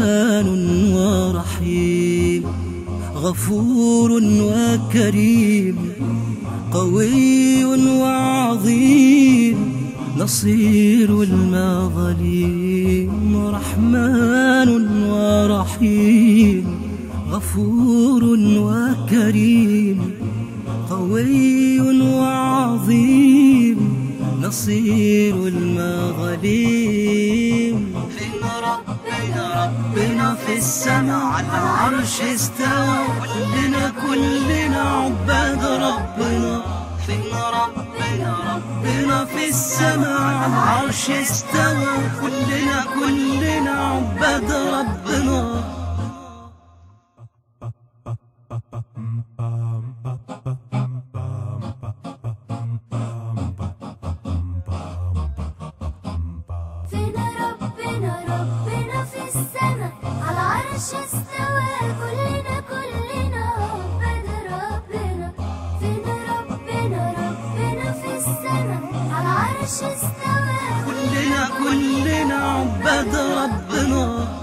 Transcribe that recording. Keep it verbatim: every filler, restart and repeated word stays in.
رحمن ورحيم، غفور وكريم، قوي وعظيم، نصير المظالم. رحمن ورحيم، غفور وكريم، قوي وعظيم، نصير المظالم. فين ربنا؟ ربنا في السماء على العرش استوى، كلنا كلنا عباد ربنا. فين ربنا؟ ربنا في السماء على العرش استوى، كلنا كلنا عباد ربنا. فين ربنا؟ ربنا في السماء على العرش استوى، كلنا كلنا عباد ربنا. فين ربنا؟ ربنا في السماء على العرش استوى، كلنا كلنا عباد ربنا.